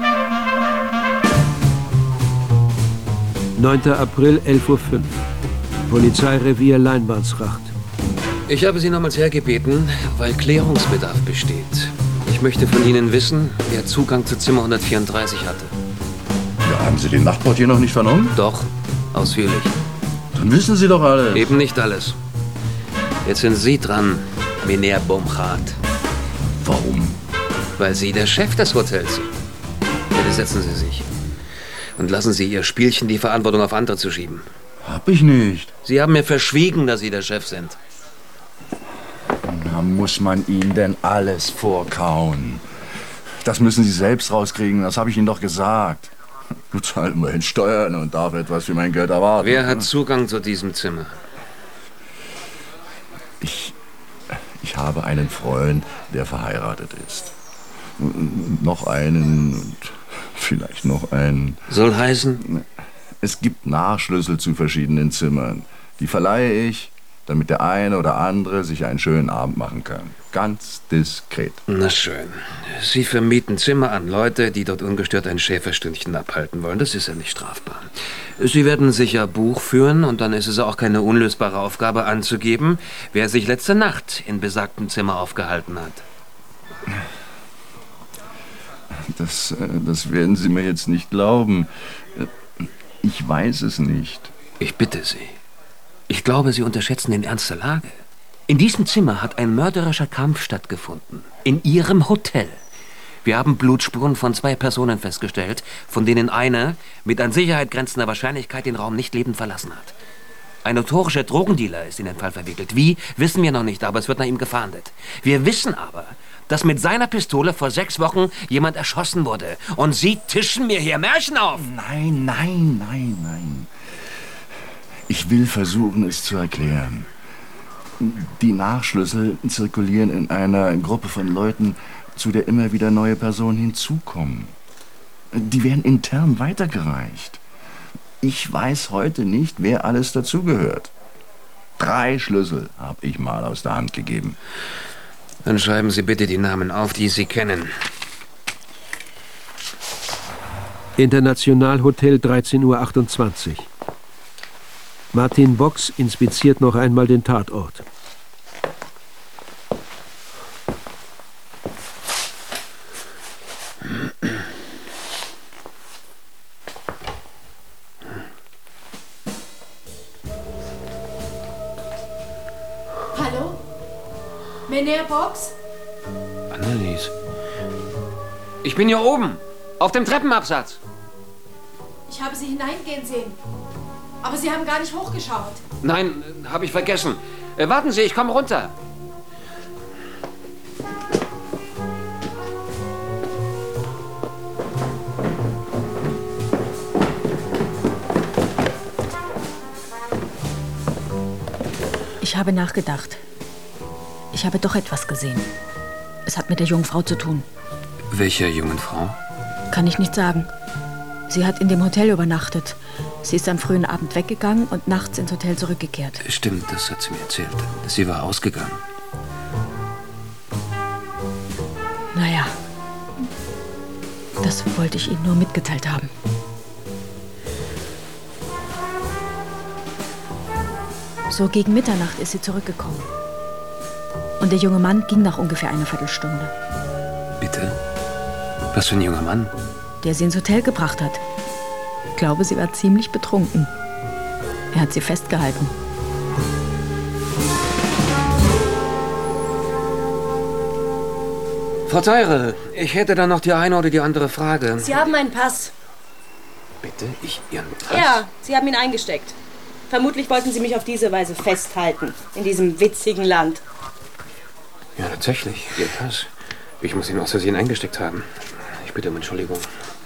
neunter April, elf Uhr fünf. Polizeirevier Leinbahnsracht. Ich habe Sie nochmals hergebeten, weil Klärungsbedarf besteht. Ich möchte von Ihnen wissen, wer Zugang zu Zimmer hundertvierunddreißig hatte. Ja, haben Sie den Nachtportier noch nicht vernommen? Doch, ausführlich. Dann wissen Sie doch alles. Eben nicht alles. Jetzt sind Sie dran, Mener Bomchat. Warum? Weil Sie der Chef des Hotels sind. Bitte setzen Sie sich. Und lassen Sie Ihr Spielchen, die Verantwortung auf andere zu schieben. Hab ich nicht. Sie haben mir verschwiegen, dass Sie der Chef sind. Na, muss man Ihnen denn alles vorkauen? Das müssen Sie selbst rauskriegen, das habe ich Ihnen doch gesagt. Du zahlst immerhin Steuern und darf etwas für mein Geld erwarten. Wer hat Zugang zu diesem Zimmer? Ich, ich habe einen Freund, der verheiratet ist. Noch einen und vielleicht noch einen. Soll heißen? Es gibt Nachschlüssel zu verschiedenen Zimmern. Die verleihe ich, damit der eine oder andere sich einen schönen Abend machen kann. Ganz diskret. Na schön. Sie vermieten Zimmer an Leute, die dort ungestört ein Schäferstündchen abhalten wollen. Das ist ja nicht strafbar. Sie werden sicher Buch führen und dann ist es auch keine unlösbare Aufgabe anzugeben, wer sich letzte Nacht in besagtem Zimmer aufgehalten hat. Das, das werden Sie mir jetzt nicht glauben. Ich weiß es nicht. Ich bitte Sie. Ich glaube, Sie unterschätzen den Ernst der Lage. In diesem Zimmer hat ein mörderischer Kampf stattgefunden. In Ihrem Hotel. Wir haben Blutspuren von zwei Personen festgestellt, von denen eine mit an Sicherheit grenzender Wahrscheinlichkeit den Raum nicht lebend verlassen hat. Ein notorischer Drogendealer ist in den Fall verwickelt. Wie, wissen wir noch nicht, aber es wird nach ihm gefahndet. Wir wissen aber, dass mit seiner Pistole vor sechs Wochen jemand erschossen wurde. Und Sie tischen mir hier Märchen auf. Nein, nein, nein, nein. Ich will versuchen, es zu erklären. Die Nachschlüssel zirkulieren in einer Gruppe von Leuten, zu der immer wieder neue Personen hinzukommen. Die werden intern weitergereicht. Ich weiß heute nicht, wer alles dazugehört. Drei Schlüssel habe ich mal aus der Hand gegeben. Dann schreiben Sie bitte die Namen auf, die Sie kennen. International Hotel dreizehn Uhr achtundzwanzig. Martin Box inspiziert noch einmal den Tatort. Hallo? Menea Box? Annelies. Ich bin hier oben, auf dem Treppenabsatz. Ich habe Sie hineingehen sehen. Aber Sie haben gar nicht hochgeschaut. Nein, habe ich vergessen. Äh, warten Sie, ich komme runter. Ich habe nachgedacht. Ich habe doch etwas gesehen. Es hat mit der jungen Frau zu tun. Welcher jungen Frau? Kann ich nicht sagen. Sie hat in dem Hotel übernachtet. Sie ist am frühen Abend weggegangen und nachts ins Hotel zurückgekehrt. Stimmt, das hat sie mir erzählt. Sie war ausgegangen. Naja, das wollte ich Ihnen nur mitgeteilt haben. So gegen Mitternacht ist sie zurückgekommen. Und der junge Mann ging nach ungefähr einer Viertelstunde. Bitte? Was für ein junger Mann? Der sie ins Hotel gebracht hat. Ich glaube, sie war ziemlich betrunken. Er hat sie festgehalten. Frau Teire, ich hätte da noch die eine oder die andere Frage. Sie haben einen Pass. Bitte? Ich Ihren Pass? Ja, Sie haben ihn eingesteckt. Vermutlich wollten Sie mich auf diese Weise festhalten, in diesem witzigen Land. Ja, tatsächlich. Ihr Pass. Ich muss ihn aus Versehen eingesteckt haben. Ich bitte um Entschuldigung.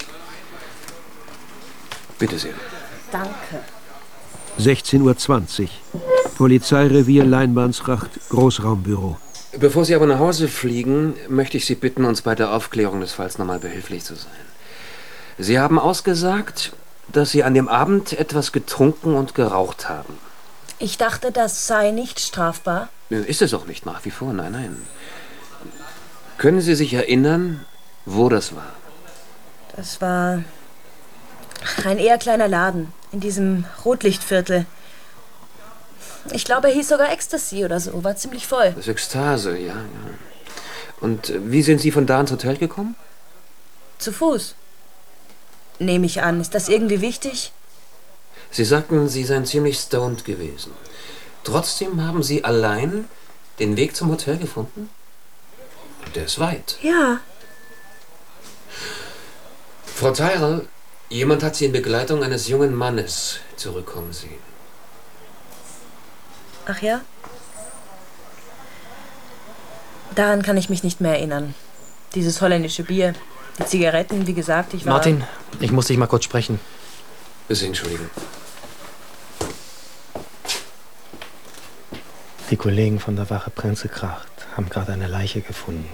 Bitte sehr. Danke. sechzehn Uhr zwanzig. Polizeirevier Leinbahnsracht, Großraumbüro. Bevor Sie aber nach Hause fliegen, möchte ich Sie bitten, uns bei der Aufklärung des Falls nochmal behilflich zu sein. Sie haben ausgesagt, dass Sie an dem Abend etwas getrunken und geraucht haben. Ich dachte, das sei nicht strafbar. Ist es auch nicht, nach wie vor, nein, nein. Können Sie sich erinnern, wo das war? Das war ein eher kleiner Laden in diesem Rotlichtviertel. Ich glaube, er hieß sogar Ecstasy oder so, war ziemlich voll. Das Ekstase, ja, ja. Und wie sind Sie von da ins Hotel gekommen? Zu Fuß. Nehme ich an. Ist das irgendwie wichtig? Sie sagten, Sie seien ziemlich stoned gewesen. Trotzdem haben Sie allein den Weg zum Hotel gefunden? Der ist weit. Ja. Frau Teire, jemand hat Sie in Begleitung eines jungen Mannes zurückkommen sehen. Ach ja? Daran kann ich mich nicht mehr erinnern. Dieses holländische Bier, die Zigaretten, wie gesagt, ich war... Martin, ich muss dich mal kurz sprechen. Bitte entschuldigen. Die Kollegen von der Wache Prinzekracht haben gerade eine Leiche gefunden.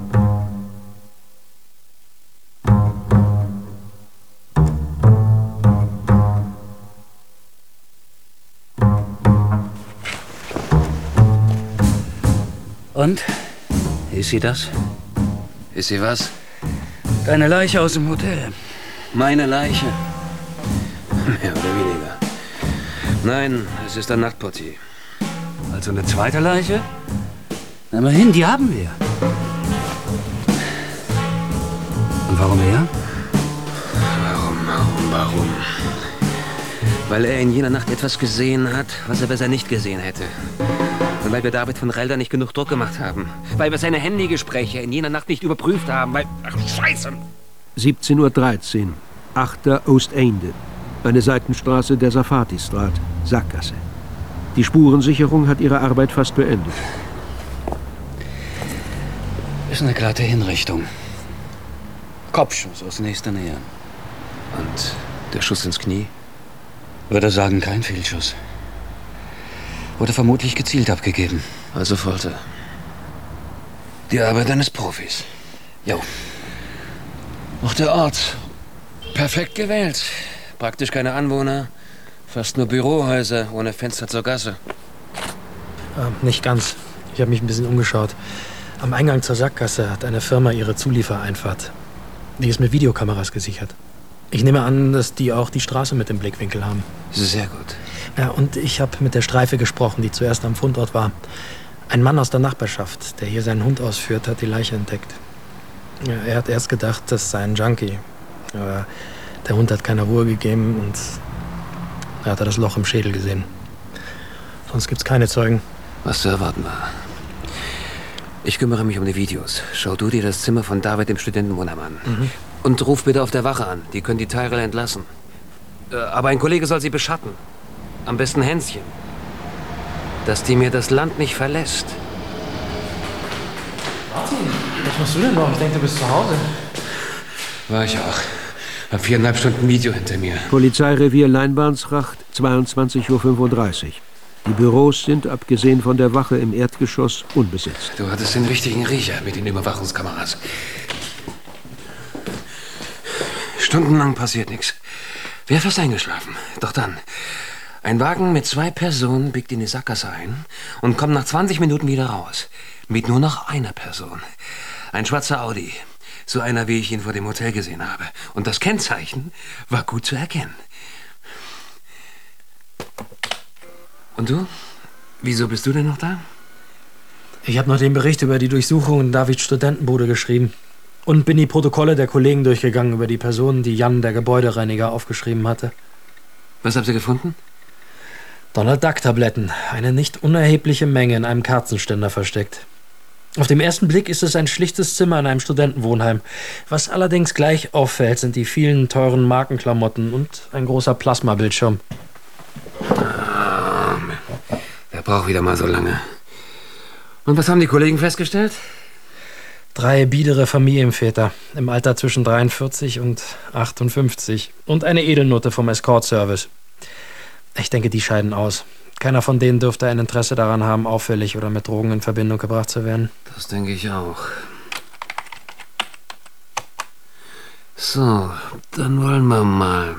Und? Ist sie das? Ist sie was? Deine Leiche aus dem Hotel. Meine Leiche? Mehr oder weniger. Nein, es ist ein Nachtportier. Also eine zweite Leiche? Na, immerhin, die haben wir. Und warum er? Warum, warum, warum? Weil er in jener Nacht etwas gesehen hat, was er besser nicht gesehen hätte. Und weil wir David von Relder nicht genug Druck gemacht haben. Weil wir seine Handygespräche in jener Nacht nicht überprüft haben. Weil... Ach, Scheiße! siebzehn Uhr dreizehn. achter Oosteinde. Eine Seitenstraße der Safati-Straat. Sackgasse. Die Spurensicherung hat ihre Arbeit fast beendet. Ist eine glatte Hinrichtung. Kopfschuss aus nächster Nähe. Und der Schuss ins Knie? Würde sagen, kein Fehlschuss. Wurde vermutlich gezielt abgegeben. Also Folter. Die Arbeit eines Profis. Jo. Auch der Ort. Perfekt gewählt. Praktisch keine Anwohner. Fast nur Bürohäuser ohne Fenster zur Gasse. Ah, nicht ganz. Ich habe mich ein bisschen umgeschaut. Am Eingang zur Sackgasse hat eine Firma ihre Zuliefereinfahrt. Die ist mit Videokameras gesichert. Ich nehme an, dass die auch die Straße mit im Blickwinkel haben. Sehr gut. Ja, und ich habe mit der Streife gesprochen, die zuerst am Fundort war. Ein Mann aus der Nachbarschaft, der hier seinen Hund ausführt, hat die Leiche entdeckt. Ja, er hat erst gedacht, das sei ein Junkie. Aber der Hund hat keine Ruhe gegeben und er hat das Loch im Schädel gesehen. Sonst gibt's keine Zeugen. Was zu erwarten war. Ich kümmere mich um die Videos. Schau du dir das Zimmer von David im Studentenwohnheim an. Mhm. Und ruf bitte auf der Wache an. Die können die Tyrell entlassen. Äh, aber ein Kollege soll sie beschatten. Am besten Hänschen. Dass die mir das Land nicht verlässt. Martin, was machst du denn noch? Ich denke, du bist zu Hause. War ich auch. Hab viereinhalb Stunden Video hinter mir. Polizeirevier Leinbahnsracht, zweiundzwanzig Uhr fünfunddreißig. Die Büros sind, abgesehen von der Wache im Erdgeschoss, unbesetzt. Du hattest den richtigen Riecher mit den Überwachungskameras. Stundenlang passiert nichts. Wäre fast eingeschlafen. Doch dann. Ein Wagen mit zwei Personen biegt in die Sackgasse ein und kommt nach zwanzig Minuten wieder raus. Mit nur noch einer Person. Ein schwarzer Audi. So einer, wie ich ihn vor dem Hotel gesehen habe. Und das Kennzeichen war gut zu erkennen. Und du? Wieso bist du denn noch da? Ich habe noch den Bericht über die Durchsuchung in Davids Studentenbude geschrieben. Und bin die Protokolle der Kollegen durchgegangen über die Personen, die Jan, der Gebäudereiniger, aufgeschrieben hatte. Was habt ihr gefunden? Donald Duck-Tabletten. Eine nicht unerhebliche Menge in einem Kerzenständer versteckt. Auf den ersten Blick ist es ein schlichtes Zimmer in einem Studentenwohnheim. Was allerdings gleich auffällt, sind die vielen teuren Markenklamotten und ein großer Plasmabildschirm. Ah, wer braucht wieder mal so lange? Und was haben die Kollegen festgestellt? Drei biedere Familienväter im Alter zwischen dreiundvierzig und achtundfünfzig. Und eine Edelnutte vom Escort-Service. Ich denke, die scheiden aus. Keiner von denen dürfte ein Interesse daran haben, auffällig oder mit Drogen in Verbindung gebracht zu werden. Das denke ich auch. So, dann wollen wir mal.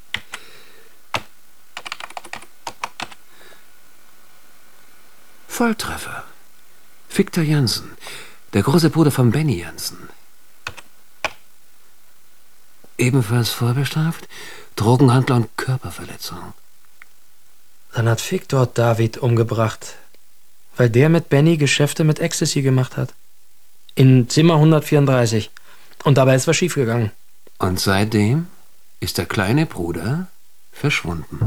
Volltreffer. Victor Jansen, der große Bruder von Benny Jansen. Ebenfalls vorbestraft, Drogenhandel und Körperverletzung. Dann hat Victor David umgebracht, weil der mit Benny Geschäfte mit Ecstasy gemacht hat. In Zimmer hundertvierunddreißig. Und dabei ist was schiefgegangen. Und seitdem ist der kleine Bruder verschwunden.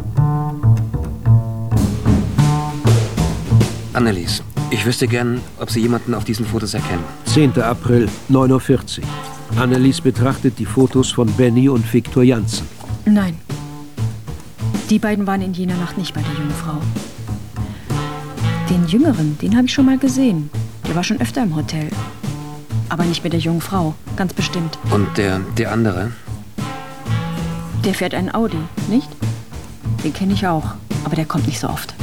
Annelies, ich wüsste gern, ob Sie jemanden auf diesen Fotos erkennen. zehnter April, neun Uhr vierzig. Annelies betrachtet die Fotos von Benny und Victor Jansen. Nein. Die beiden waren in jener Nacht nicht bei der jungen Frau. Den Jüngeren, den habe ich schon mal gesehen. Der war schon öfter im Hotel. Aber nicht mit der jungen Frau, ganz bestimmt. Und der, der andere? Der fährt einen Audi, nicht? Den kenne ich auch, aber der kommt nicht so oft.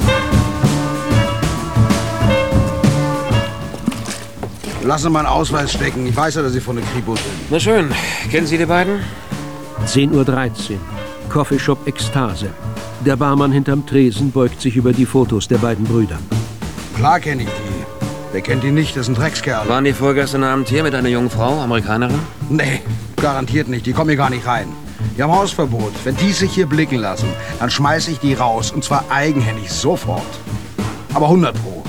Lassen Sie meinen Ausweis stecken. Ich weiß ja, dass Sie von der Kripo sind. Na schön. Kennen Sie die beiden? zehn Uhr dreizehn. Coffeeshop Ekstase. Der Barmann hinterm Tresen beugt sich über die Fotos der beiden Brüder. Klar kenne ich die. Wer kennt die nicht? Das ist ein Dreckskerl. Waren die vorgestern Abend hier mit einer jungen Frau, Amerikanerin? Nee, garantiert nicht. Die kommen hier gar nicht rein. Die haben Hausverbot. Wenn die sich hier blicken lassen, dann schmeiße ich die raus. Und zwar eigenhändig, sofort. Aber hundert Pro.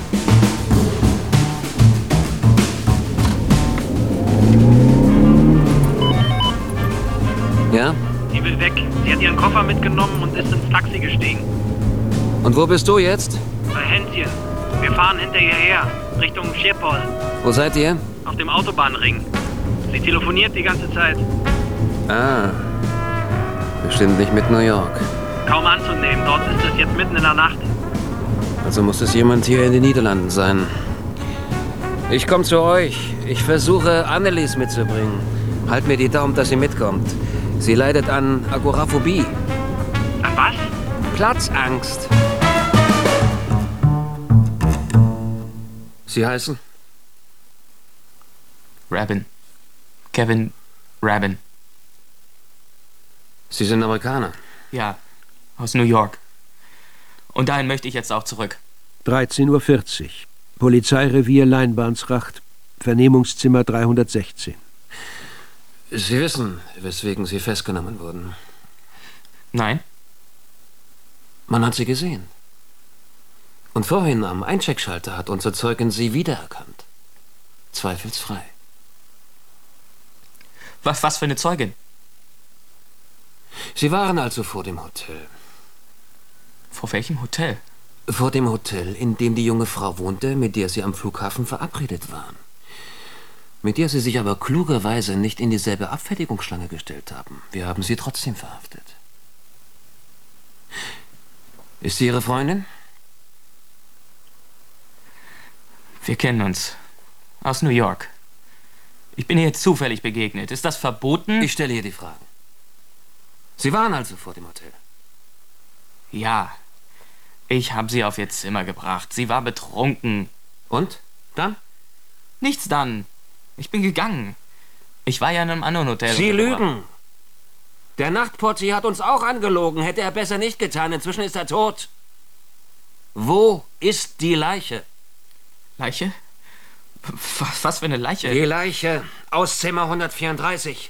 Ja? Die will weg. Sie hat ihren Koffer mitgenommen und ist ins Taxi gestiegen. Und wo bist du jetzt? Bei Hänschen. Wir fahren hinter ihr her, Richtung Schiphol. Wo seid ihr? Auf dem Autobahnring. Sie telefoniert die ganze Zeit. Ah. Bestimmt nicht mit New York. Kaum anzunehmen, dort ist es jetzt mitten in der Nacht. Also muss es jemand hier in den Niederlanden sein. Ich komme zu euch. Ich versuche, Annelies mitzubringen. Halt mir die Daumen, dass sie mitkommt. Sie leidet an Agoraphobie. An was? Platzangst. Sie heißen? Rabin. Kevin Rabin. Sie sind Amerikaner? Ja, aus New York. Und dahin möchte ich jetzt auch zurück. dreizehn Uhr vierzig. Polizeirevier Leinbahnsracht, Vernehmungszimmer dreihundertsechzehn. Sie wissen, weswegen Sie festgenommen wurden? Nein. Man hat Sie gesehen. Und vorhin am Eincheckschalter hat unser Zeugin Sie wiedererkannt. Zweifelsfrei. Was, was für eine Zeugin? Sie waren also vor dem Hotel. Vor welchem Hotel? Vor dem Hotel, in dem die junge Frau wohnte, mit der Sie am Flughafen verabredet waren. Mit der Sie sich aber klugerweise nicht in dieselbe Abfertigungsschlange gestellt haben. Wir haben Sie trotzdem verhaftet. Ist sie Ihre Freundin? Wir kennen uns. Aus New York. Ich bin ihr jetzt zufällig begegnet. Ist das verboten? Ich stelle hier die Fragen. Sie waren also vor dem Hotel? Ja. Ich habe sie auf ihr Zimmer gebracht. Sie war betrunken. Und? Dann? Nichts dann. Ich bin gegangen. Ich war ja in einem anderen Hotel. Sie lügen. Der Nachtportier hat uns auch angelogen. Hätte er besser nicht getan. Inzwischen ist er tot. Wo ist die Leiche? Leiche? Was, was für eine Leiche? Die Leiche aus Zimmer hundertvierunddreißig.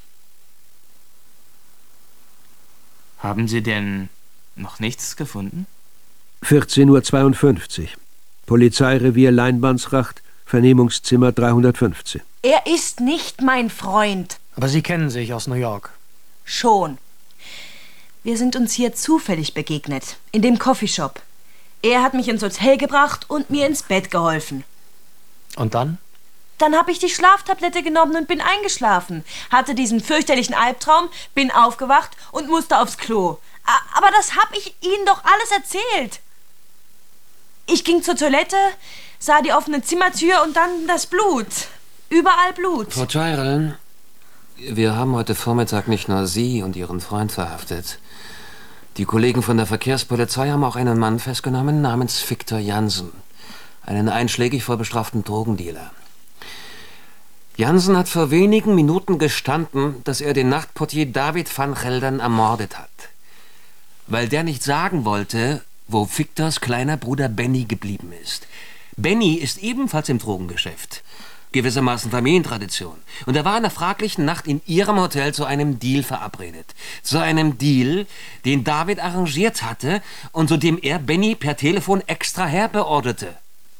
Haben Sie denn noch nichts gefunden? vierzehn Uhr zweiundfünfzig. Polizeirevier Leinbahnsracht, Vernehmungszimmer dreihundertfünfzehn. Er ist nicht mein Freund. Aber Sie kennen sich aus New York. Schon. Wir sind uns hier zufällig begegnet, in dem Coffeeshop. Er hat mich ins Hotel gebracht und mir ins Bett geholfen. Und dann? Dann habe ich die Schlaftablette genommen und bin eingeschlafen. Hatte diesen fürchterlichen Albtraum, bin aufgewacht und musste aufs Klo. Aber das habe ich Ihnen doch alles erzählt. Ich ging zur Toilette, sah die offene Zimmertür und dann das Blut. Überall Blut. Frau Tyrell, wir haben heute Vormittag nicht nur Sie und Ihren Freund verhaftet. Die Kollegen von der Verkehrspolizei haben auch einen Mann festgenommen namens Victor Jansen. Einen einschlägig vorbestraften Drogendealer. Jansen hat vor wenigen Minuten gestanden, dass er den Nachtportier David van Geldern ermordet hat. Weil der nicht sagen wollte, wo Victors kleiner Bruder Benny geblieben ist. Benny ist ebenfalls im Drogengeschäft. Gewissermaßen Familientradition. Und er war in der fraglichen Nacht in ihrem Hotel zu einem Deal verabredet. Zu einem Deal, den David arrangiert hatte und zu dem er Benny per Telefon extra herbeorderte.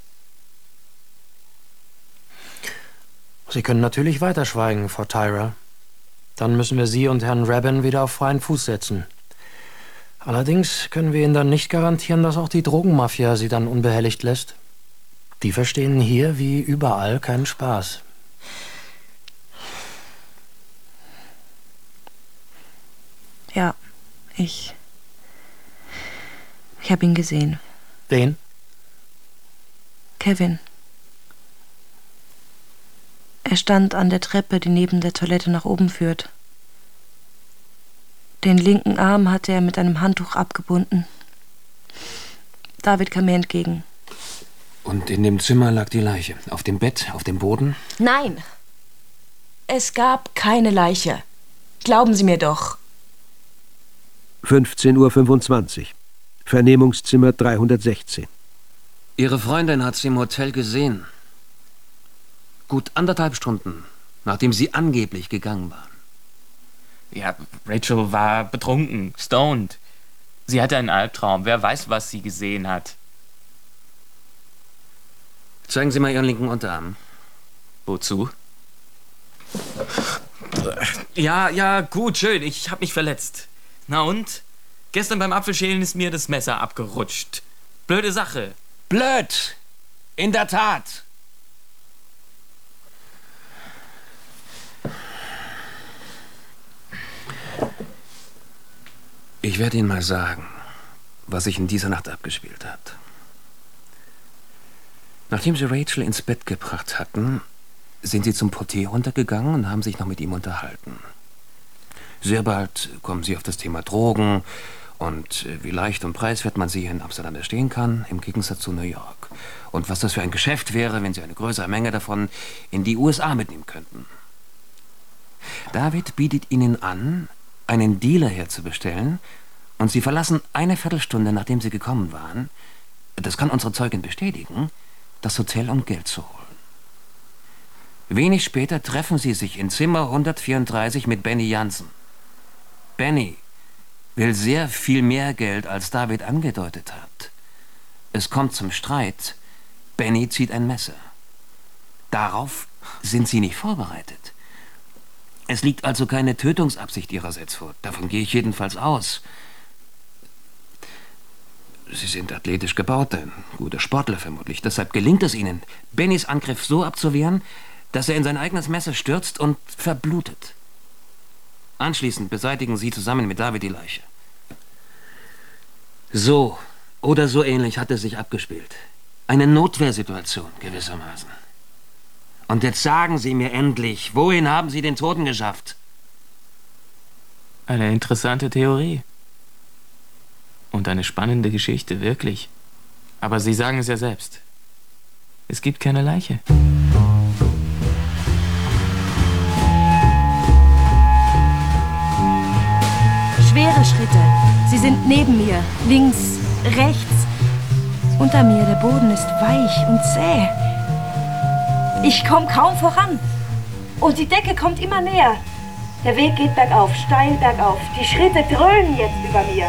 Sie können natürlich weiterschweigen, Frau Tyra. Dann müssen wir Sie und Herrn Rabin wieder auf freien Fuß setzen. Allerdings können wir Ihnen dann nicht garantieren, dass auch die Drogenmafia Sie dann unbehelligt lässt. Die verstehen hier wie überall keinen Spaß. Ja, ich... Ich habe ihn gesehen. Wen? Kevin. Er stand an der Treppe, die neben der Toilette nach oben führt. Den linken Arm hatte er mit einem Handtuch abgebunden. David kam mir entgegen. Und in dem Zimmer lag die Leiche. Auf dem Bett, auf dem Boden? Nein. Es gab keine Leiche. Glauben Sie mir doch. fünfzehn Uhr fünfundzwanzig. Vernehmungszimmer dreihundertsechzehn. Ihre Freundin hat Sie im Hotel gesehen. Gut anderthalb Stunden, nachdem Sie angeblich gegangen waren. Ja, Rachel war betrunken, stoned. Sie hatte einen Albtraum. Wer weiß, was sie gesehen hat. Zeigen Sie mal Ihren linken Unterarm. Wozu? Ja, ja, gut, schön. Ich hab mich verletzt. Na und? Gestern beim Apfelschälen ist mir das Messer abgerutscht. Blöde Sache. Blöd! In der Tat! Ich werde Ihnen mal sagen, was sich in dieser Nacht abgespielt hat. Nachdem Sie Rachel ins Bett gebracht hatten, sind Sie zum Portier runtergegangen und haben sich noch mit ihm unterhalten. Sehr bald kommen Sie auf das Thema Drogen und wie leicht und preiswert man sie hier in Amsterdam erstehen kann, im Gegensatz zu New York. Und was das für ein Geschäft wäre, wenn Sie eine größere Menge davon in die U S A mitnehmen könnten. David bietet Ihnen an, einen Dealer herzubestellen, und Sie verlassen eine Viertelstunde, nachdem Sie gekommen waren, das kann unsere Zeugin bestätigen, das Hotel, um Geld zu holen. Wenig später treffen sie sich in Zimmer hundertvierunddreißig mit Benny Jansen. Benny will sehr viel mehr Geld, als David angedeutet hat. Es kommt zum Streit. Benny zieht ein Messer. Darauf sind sie nicht vorbereitet. Es liegt also keine Tötungsabsicht ihrerseits vor. Davon gehe ich jedenfalls aus. Sie sind athletisch gebaut, ein guter Sportler vermutlich. Deshalb gelingt es ihnen, Bennys Angriff so abzuwehren, dass er in sein eigenes Messer stürzt und verblutet. Anschließend beseitigen sie zusammen mit David die Leiche. So oder so ähnlich hat es sich abgespielt. Eine Notwehrsituation gewissermaßen. Und jetzt sagen Sie mir endlich, wohin haben Sie den Toten geschafft? Eine interessante Theorie. Und eine spannende Geschichte, wirklich. Aber Sie sagen es ja selbst. Es gibt keine Leiche. Schwere Schritte. Sie sind neben mir. Links, rechts. Unter mir, der Boden ist weich und zäh. Ich komme kaum voran. Und die Decke kommt immer näher. Der Weg geht bergauf, steil bergauf. Die Schritte dröhnen jetzt über mir.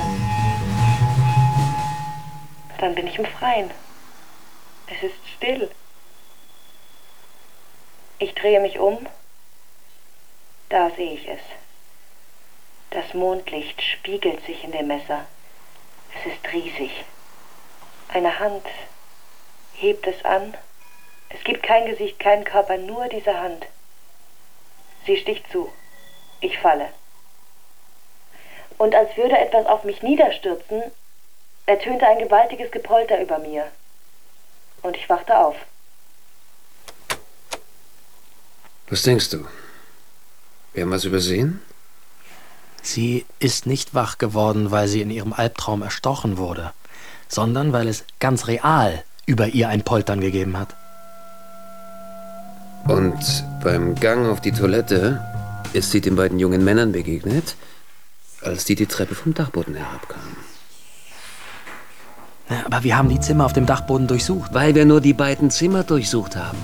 Dann bin ich im Freien. Es ist still. Ich drehe mich um. Da sehe ich es. Das Mondlicht spiegelt sich in dem Messer. Es ist riesig. Eine Hand hebt es an. Es gibt kein Gesicht, keinen Körper, nur diese Hand. Sie sticht zu. Ich falle. Und als würde etwas auf mich niederstürzen, ertönte ein gewaltiges Gepolter über mir. Und ich wachte auf. Was denkst du? Wir haben was übersehen? Sie ist nicht wach geworden, weil sie in ihrem Albtraum erstochen wurde, sondern weil es ganz real über ihr ein Poltern gegeben hat. Und beim Gang auf die Toilette ist sie den beiden jungen Männern begegnet, als die die Treppe vom Dachboden herabkamen. Ja, aber wir haben die Zimmer auf dem Dachboden durchsucht. Weil wir nur die beiden Zimmer durchsucht haben.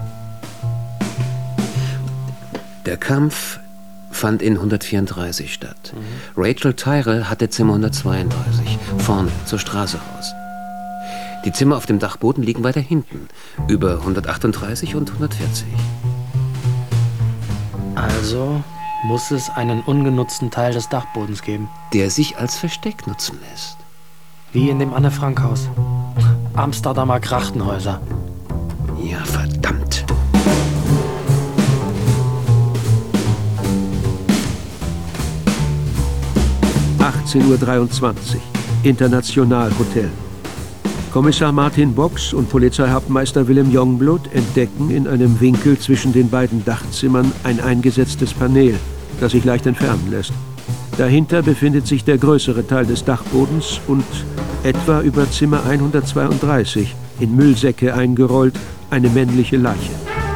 Der Kampf fand in hundertvierunddreißig statt. Mhm. Rachel Tyrell hatte Zimmer hundertzweiunddreißig, vorne zur Straße raus. Die Zimmer auf dem Dachboden liegen weiter hinten, über hundertachtunddreißig und hundertvierzig. Also muss es einen ungenutzten Teil des Dachbodens geben. Der sich als Versteck nutzen lässt. Wie in dem Anne-Frank-Haus. Amsterdamer Krachtenhäuser. Ja, verdammt. achtzehn Uhr dreiundzwanzig. International Hotel. Kommissar Martin Box und Polizeihauptmeister Willem Jongblood entdecken in einem Winkel zwischen den beiden Dachzimmern ein eingesetztes Panel, das sich leicht entfernen lässt. Dahinter befindet sich der größere Teil des Dachbodens und etwa über Zimmer hundertzweiunddreißig, in Müllsäcke eingerollt, eine männliche Leiche.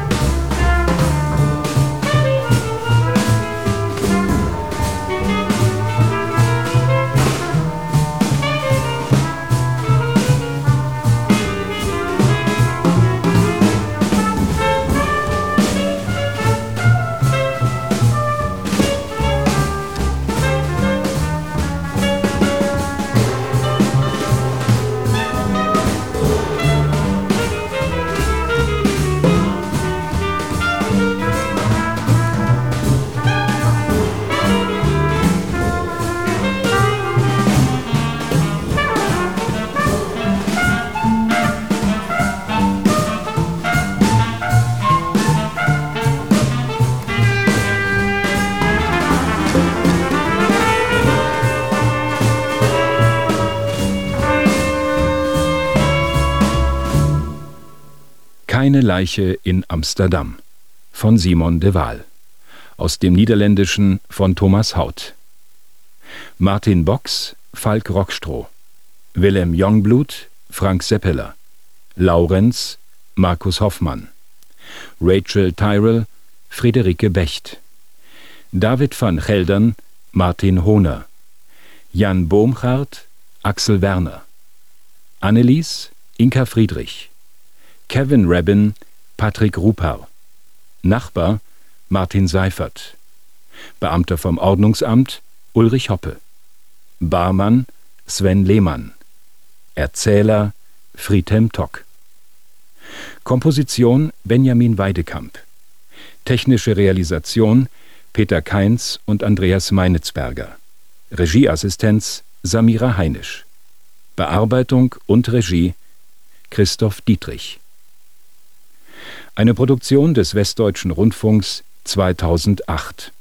Keine Leiche in Amsterdam von Simon de Waal. Aus dem Niederländischen von Thomas Haut. Martin Box, Falk Rockstroh. Willem Jongblood, Frank Seppeler. Laurenz, Markus Hoffmann. Rachel Tyrell, Friederike Becht. David van Geldern, Martin Hohner. Jan Boomgaard, Axel Werner. Annelies, Inka Friedrich. Kevin Rabin, Patrick Ruperl. Nachbar Martin Seifert. Beamter vom Ordnungsamt Ulrich Hoppe. Barmann Sven Lehmann. Erzähler Friedhelm Tock. Komposition Benjamin Weidekamp. Technische Realisation Peter Kainz und Andreas Meinitzberger. Regieassistenz Samira Heinisch. Bearbeitung und Regie Christoph Dietrich. Eine Produktion des Westdeutschen Rundfunks zweitausendacht.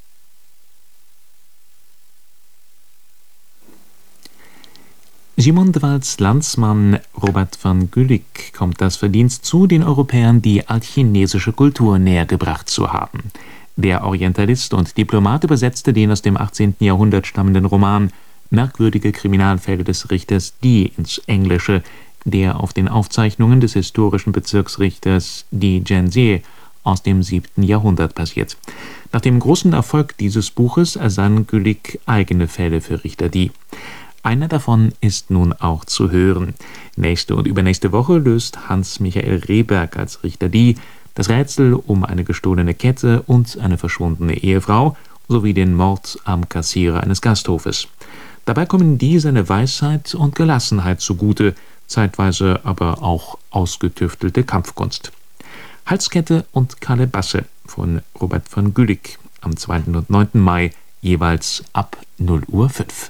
Simon de Walds Landsmann Robert van Gulik kommt das Verdienst zu, den Europäern die altchinesische Kultur nähergebracht zu haben. Der Orientalist und Diplomat übersetzte den aus dem achtzehnten Jahrhundert stammenden Roman Merkwürdige Kriminalfälle des Richters Di ins Englische, der auf den Aufzeichnungen des historischen Bezirksrichters Di Jianxie aus dem siebten Jahrhundert basiert. Nach dem großen Erfolg dieses Buches ersann Gulik eigene Fälle für Richter Di. Einer davon ist nun auch zu hören. Nächste und übernächste Woche löst Hans-Michael Rehberg als Richter Di das Rätsel um eine gestohlene Kette und eine verschwundene Ehefrau sowie den Mord am Kassierer eines Gasthofes. Dabei kommen Di seine Weisheit und Gelassenheit zugute, zeitweise aber auch ausgetüftelte Kampfkunst. Halskette und Kalebasse von Robert van Gulik am zweiten und neunten Mai jeweils ab null Uhr fünf.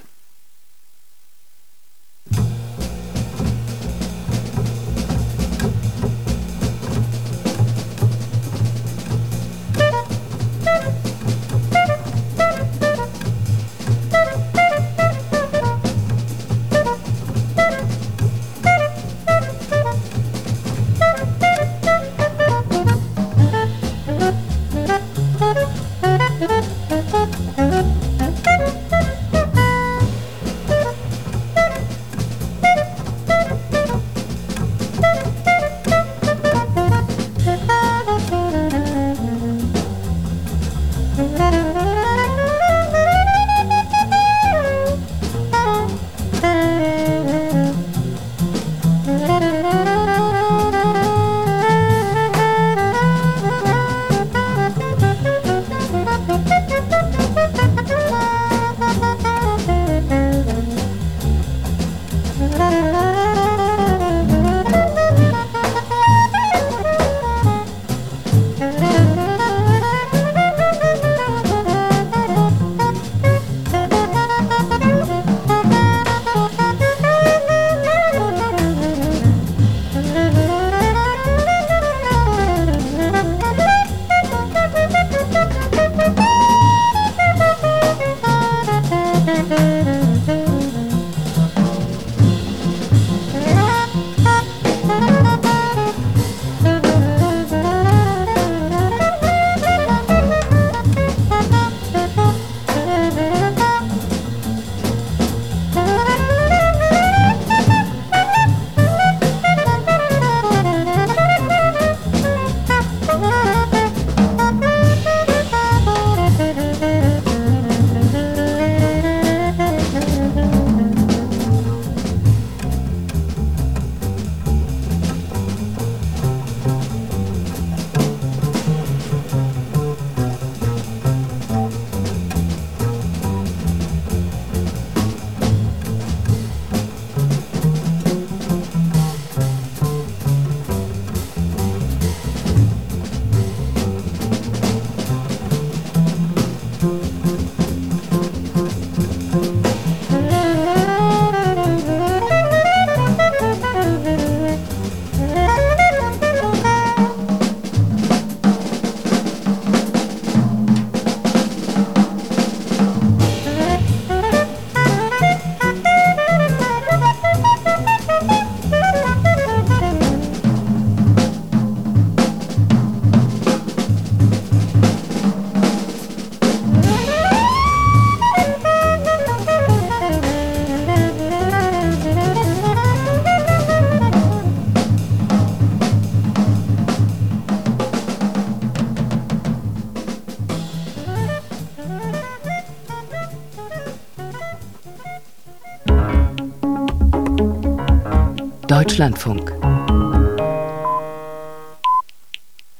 Deutschlandfunk